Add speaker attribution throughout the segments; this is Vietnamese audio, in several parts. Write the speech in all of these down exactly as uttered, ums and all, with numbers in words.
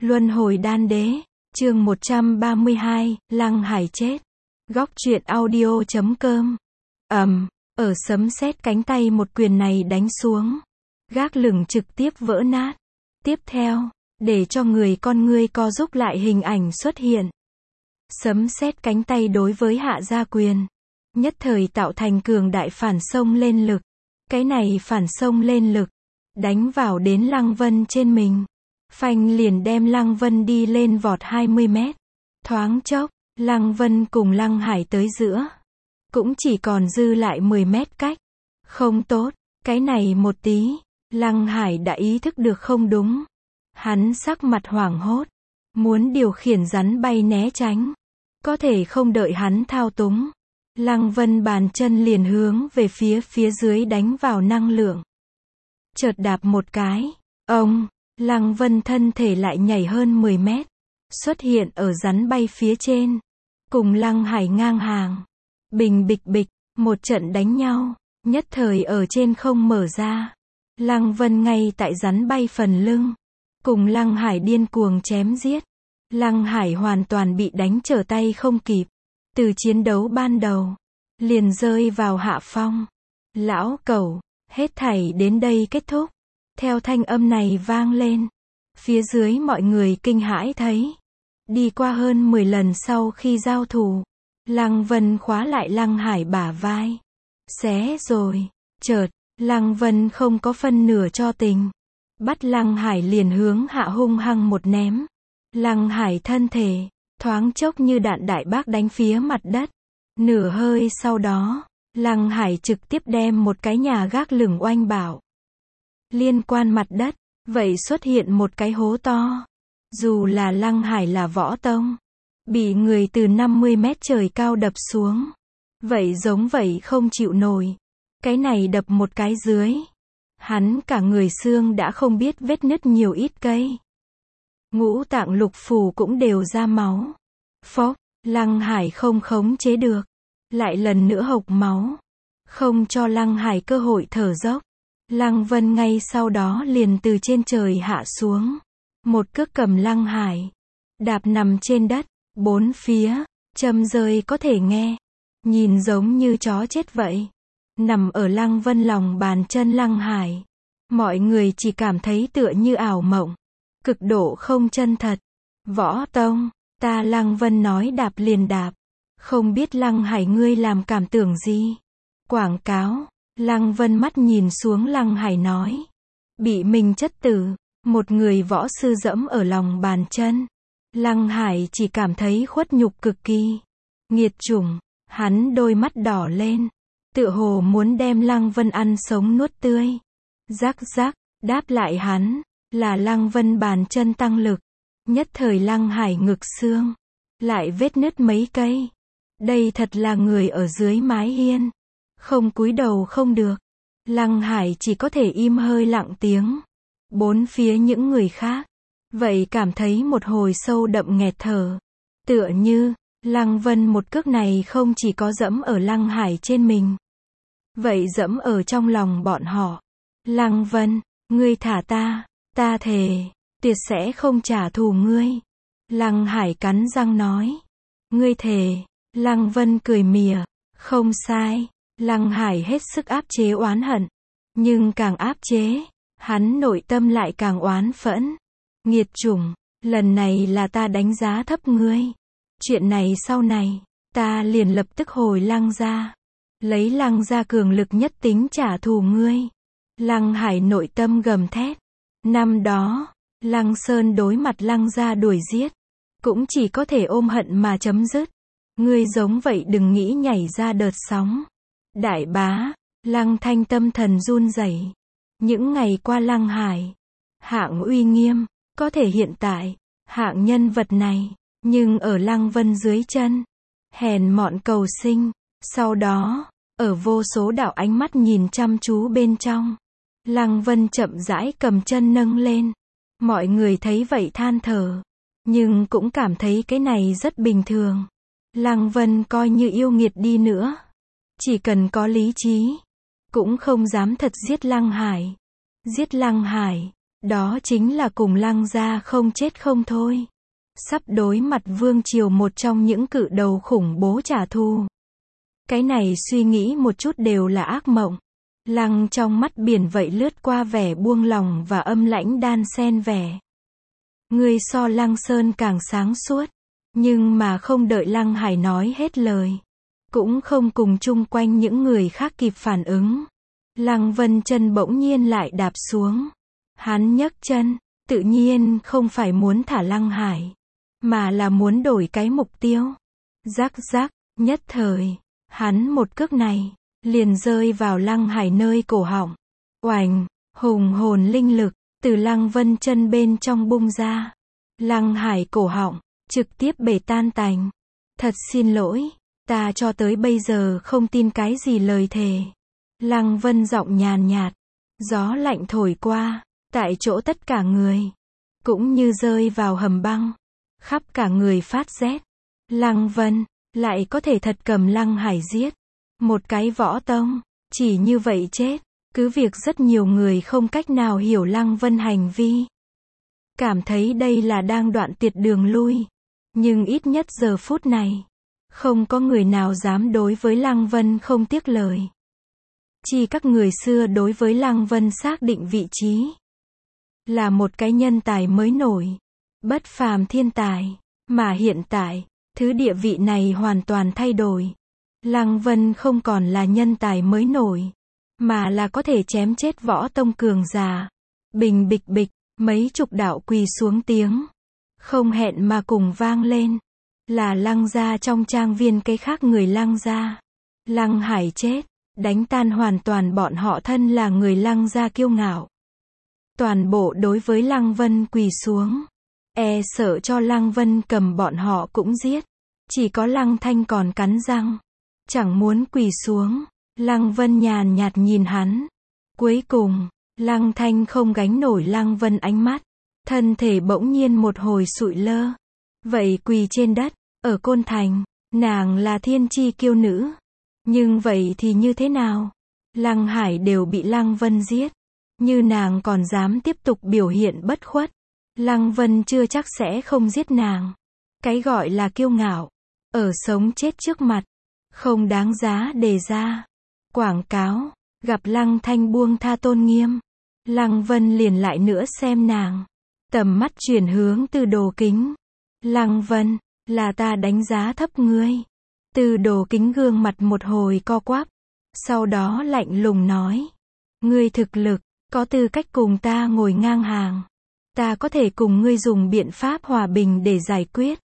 Speaker 1: Luân hồi đan đế, chương một trăm ba mươi hai, Lăng Hải chết. Góc truyện audio chấm com. Ầm, ở sấm sét cánh tay một quyền này đánh xuống, gác lửng trực tiếp vỡ nát. Tiếp theo, để cho người con ngươi co rúm lại hình ảnh xuất hiện. Sấm sét cánh tay đối với Hạ Gia Quyền, nhất thời tạo thành cường đại phản xông lên lực. Cái này phản xông lên lực, đánh vào đến Lăng Vân trên mình. Phanh liền đem Lăng Vân đi lên vọt hai mươi mét. Thoáng chốc, Lăng Vân cùng Lăng Hải tới giữa. Cũng chỉ còn dư lại mười mét cách. Không tốt, cái này một tí, Lăng Hải đã ý thức được không đúng. Hắn sắc mặt hoảng hốt, muốn điều khiển rắn bay né tránh. Có thể không đợi hắn thao túng, Lăng Vân bàn chân liền hướng về phía phía dưới đánh vào năng lượng. Chợt đạp một cái, ông, Lăng Vân thân thể lại nhảy hơn mười mét, xuất hiện ở rắn bay phía trên, cùng Lăng Hải ngang hàng. Bình bịch bịch, một trận đánh nhau, nhất thời ở trên không mở ra. Lăng Vân ngay tại rắn bay phần lưng, cùng Lăng Hải điên cuồng chém giết. Lăng Hải hoàn toàn bị đánh trở tay không kịp, từ chiến đấu ban đầu, liền rơi vào hạ phong. Lão cẩu, hết thảy đến đây kết thúc. Theo thanh âm này vang lên, phía dưới mọi người kinh hãi thấy. Đi qua hơn mười lần sau khi giao thủ, Lăng Vân khóa lại Lăng Hải bả vai. Xé rồi, chợt, Lăng Vân không có phân nửa cho tình. Bắt Lăng Hải liền hướng hạ hung hăng một ném. Lăng Hải thân thể, thoáng chốc như đạn đại bác đánh phía mặt đất. Nửa hơi sau đó, Lăng Hải trực tiếp đem một cái nhà gác lửng oanh bảo. Liên quan mặt đất, vậy xuất hiện một cái hố to. Dù là Lăng Hải là võ tông, bị người từ năm mươi mét trời cao đập xuống, vậy giống vậy không chịu nổi. Cái này đập một cái dưới, hắn cả người xương đã không biết vết nứt nhiều ít cây. Ngũ tạng lục phủ cũng đều ra máu. Phốc, Lăng Hải không khống chế được, lại lần nữa hộc máu, không cho Lăng Hải cơ hội thở dốc. Lăng Vân ngay sau đó liền từ trên trời hạ xuống, một cước cầm Lăng Hải, đạp nằm trên đất, bốn phía, châm rơi có thể nghe, nhìn giống như chó chết vậy. Nằm ở Lăng Vân lòng bàn chân Lăng Hải, mọi người chỉ cảm thấy tựa như ảo mộng, cực độ không chân thật. Võ tông, ta Lăng Vân nói đạp liền đạp, không biết Lăng Hải ngươi làm cảm tưởng gì. Quảng cáo. Lăng Vân mắt nhìn xuống Lăng Hải nói. Bị mình chất tử, một người võ sư dẫm ở lòng bàn chân. Lăng Hải chỉ cảm thấy khuất nhục cực kỳ. Nghiệt chủng, hắn đôi mắt đỏ lên, tựa hồ muốn đem Lăng Vân ăn sống nuốt tươi. Rắc rắc, đáp lại hắn, là Lăng Vân bàn chân tăng lực. Nhất thời Lăng Hải ngực xương, lại vết nứt mấy cây. Đây thật là người ở dưới mái hiên. Không cúi đầu không được. Lăng Hải chỉ có thể im hơi lặng tiếng. Bốn phía những người khác, vậy cảm thấy một hồi sâu đậm nghẹt thở. Tựa như, Lăng Vân một cước này không chỉ có dẫm ở Lăng Hải trên mình, vậy dẫm ở trong lòng bọn họ. Lăng Vân, ngươi thả ta, ta thề, tuyệt sẽ không trả thù ngươi. Lăng Hải cắn răng nói. Ngươi thề. Lăng Vân cười mỉa. Không sai. Lăng Hải hết sức áp chế oán hận, nhưng càng áp chế, hắn nội tâm lại càng oán phẫn. Nghiệt chủng, lần này là ta đánh giá thấp ngươi. Chuyện này sau này, ta liền lập tức hồi Lăng gia, lấy Lăng gia cường lực nhất tính trả thù ngươi. Lăng Hải nội tâm gầm thét. Năm đó, Lăng Sơn đối mặt Lăng gia đuổi giết, cũng chỉ có thể ôm hận mà chấm dứt. Ngươi giống vậy đừng nghĩ nhảy ra đợt sóng. Đại bá, Lăng Thanh tâm thần run rẩy. Những ngày qua Lăng Hải, hạng uy nghiêm, có thể hiện tại, hạng nhân vật này, nhưng ở Lăng Vân dưới chân, hèn mọn cầu sinh. Sau đó, ở vô số đạo ánh mắt nhìn chăm chú bên trong, Lăng Vân chậm rãi cầm chân nâng lên. Mọi người thấy vậy than thở, nhưng cũng cảm thấy cái này rất bình thường. Lăng Vân coi như yêu nghiệt đi nữa, chỉ cần có lý trí, cũng không dám thật giết Lăng Hải. Giết Lăng Hải, Đó chính là cùng Lăng gia không chết không thôi. Sắp đối mặt vương triều một trong những cự đầu khủng bố trả thù. Cái này suy nghĩ một chút đều là ác mộng. Lăng trong mắt biển vậy lướt qua vẻ buông lòng và âm lãnh đan xen vẻ. Ngươi so Lăng Sơn càng sáng suốt. Nhưng mà không đợi Lăng Hải nói hết lời. Cũng không cùng chung quanh những người khác kịp phản ứng. Lăng Vân chân bỗng nhiên lại đạp xuống. Hắn nhấc chân, tự nhiên không phải muốn thả Lăng Hải, mà là muốn đổi cái mục tiêu. Rắc rắc, nhất thời, hắn một cước này, liền rơi vào Lăng Hải nơi cổ họng. Oành, hùng hồn linh lực, từ Lăng Vân chân bên trong bung ra. Lăng Hải cổ họng, trực tiếp bể tan tành. Thật xin lỗi, ta cho tới bây giờ không tin cái gì lời thề. Lăng Vân giọng nhàn nhạt, gió lạnh thổi qua, tại chỗ tất cả người, cũng như rơi vào hầm băng, khắp cả người phát rét. Lăng Vân, lại có thể thật cầm Lăng Hải giết. Một cái võ tông, chỉ như vậy chết, cứ việc rất nhiều người không cách nào hiểu Lăng Vân hành vi. Cảm thấy đây là đang đoạn tuyệt đường lui. Nhưng ít nhất giờ phút này, không có người nào dám đối với Lăng Vân không tiếc lời. Chỉ các người xưa đối với Lăng Vân xác định vị trí. Là một cái nhân tài mới nổi. Bất phàm thiên tài. Mà hiện tại, thứ địa vị này hoàn toàn thay đổi. Lăng Vân không còn là nhân tài mới nổi. Mà là có thể chém chết võ tông cường giả. Bình bịch bịch, mấy chục đạo quỳ xuống tiếng. Không hẹn mà cùng vang lên. Là Lăng gia trong trang viên cái khác người Lăng gia. Lăng Hải chết. Đánh tan hoàn toàn bọn họ thân là người Lăng gia kiêu ngạo. Toàn bộ đối với Lăng Vân quỳ xuống. E sợ cho Lăng Vân cầm bọn họ cũng giết. Chỉ có Lăng Thanh còn cắn răng. Chẳng muốn quỳ xuống. Lăng Vân nhàn nhạt nhìn hắn. Cuối cùng, Lăng Thanh không gánh nổi Lăng Vân ánh mắt. Thân thể bỗng nhiên một hồi sụi lơ. Vậy quỳ trên đất, ở Côn Thành, nàng là thiên chi kiêu nữ. Nhưng vậy thì như thế nào? Lăng Hải đều bị Lăng Vân giết. Như nàng còn dám tiếp tục biểu hiện bất khuất. Lăng Vân chưa chắc sẽ không giết nàng. Cái gọi là kiêu ngạo. Ở sống chết trước mặt. Không đáng giá đề ra. Quảng cáo. Gặp Lăng Thanh buông tha tôn nghiêm. Lăng Vân liền lại nữa xem nàng. Tầm mắt chuyển hướng Tư Đồ Kính. Lăng Vân, là ta đánh giá thấp ngươi. Tư Đồ Kính gương mặt một hồi co quắp. Sau đó lạnh lùng nói. Ngươi thực lực, có tư cách cùng ta ngồi ngang hàng. Ta có thể cùng ngươi dùng biện pháp hòa bình để giải quyết.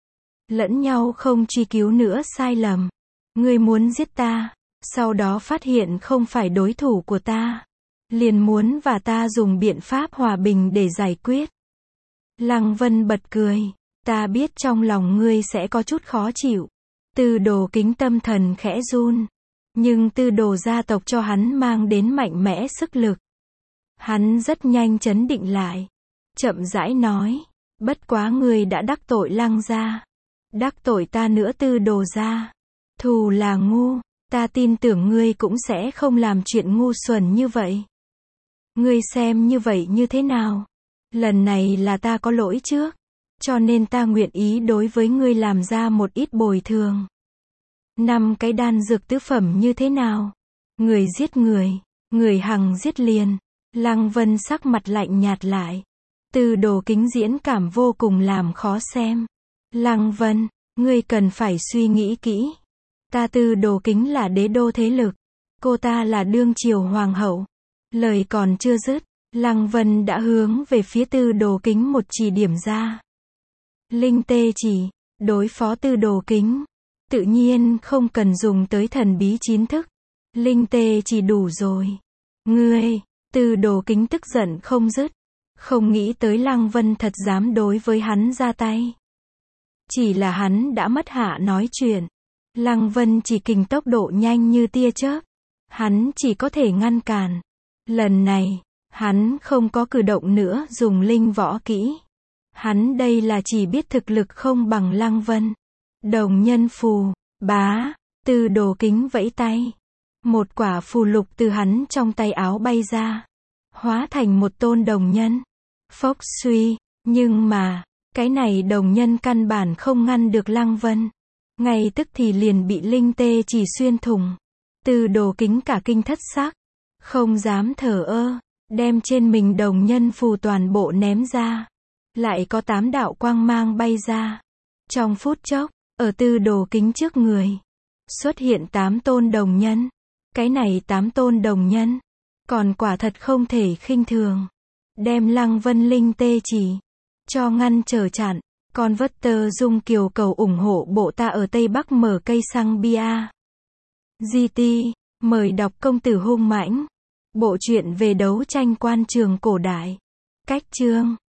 Speaker 1: Lẫn nhau không truy cứu nữa sai lầm. Ngươi muốn giết ta, sau đó phát hiện không phải đối thủ của ta. Liền muốn và ta dùng biện pháp hòa bình để giải quyết. Lăng Vân bật cười. Ta biết trong lòng ngươi sẽ có chút khó chịu. Tư Đồ Kính tâm thần khẽ run. Nhưng Tư Đồ gia tộc cho hắn mang đến mạnh mẽ sức lực. Hắn rất nhanh trấn định lại. Chậm rãi nói. Bất quá ngươi đã đắc tội Lăng gia. Đắc tội ta nữa Tư Đồ gia. Thù là ngu. Ta tin tưởng ngươi cũng sẽ không làm chuyện ngu xuẩn như vậy. Ngươi xem như vậy như thế nào? Lần này là ta có lỗi trước. Cho nên ta nguyện ý đối với ngươi làm ra một ít bồi thường. Năm cái đan dược tứ phẩm như thế nào? Người giết người, người hằng giết liền. Lăng Vân sắc mặt lạnh nhạt lại. Tư Đồ Kính diễn cảm vô cùng làm khó xem. Lăng Vân, ngươi cần phải suy nghĩ kỹ. Ta Tư Đồ Kính là đế đô thế lực. Cô ta là đương triều hoàng hậu. Lời còn chưa dứt, Lăng Vân đã hướng về phía Tư Đồ Kính một chỉ điểm ra. Linh tê chỉ, đối phó Tư Đồ Kính. Tự nhiên không cần dùng tới thần bí chín thức. Linh tê chỉ đủ rồi. Ngươi, Tư Đồ Kính tức giận không dứt. Không nghĩ tới Lăng Vân thật dám đối với hắn ra tay. Chỉ là hắn đã mất hạ nói chuyện. Lăng Vân chỉ kình tốc độ nhanh như tia chớp. Hắn chỉ có thể ngăn cản. Lần này, hắn không có cử động nữa dùng linh võ kỹ. Hắn đây là chỉ biết thực lực không bằng Lăng Vân. Đồng nhân phù, bá, Tư Đồ Kính vẫy tay. Một quả phù lục từ hắn trong tay áo bay ra. Hóa thành một tôn đồng nhân. phốc suy, nhưng mà, cái này đồng nhân căn bản không ngăn được Lăng Vân. Ngay tức thì liền bị linh tê chỉ xuyên thủng. Tư Đồ Kính cả kinh thất sắc, không dám thờ ơ, đem trên mình đồng nhân phù toàn bộ ném ra. Lại có tám đạo quang mang bay ra. Trong phút chốc, ở Tư Đồ Kính trước người, xuất hiện tám tôn đồng nhân. Cái này tám tôn đồng nhân, còn quả thật không thể khinh thường. Đem Lăng Vân linh tê chỉ cho ngăn trở chặn. Con vất tơ dung kiều cầu ủng hộ bộ ta ở Tây Bắc mở cây xăng bia. giê tê, mời đọc Công tử hung mãnh. Bộ truyện về đấu tranh quan trường cổ đại. Cách chương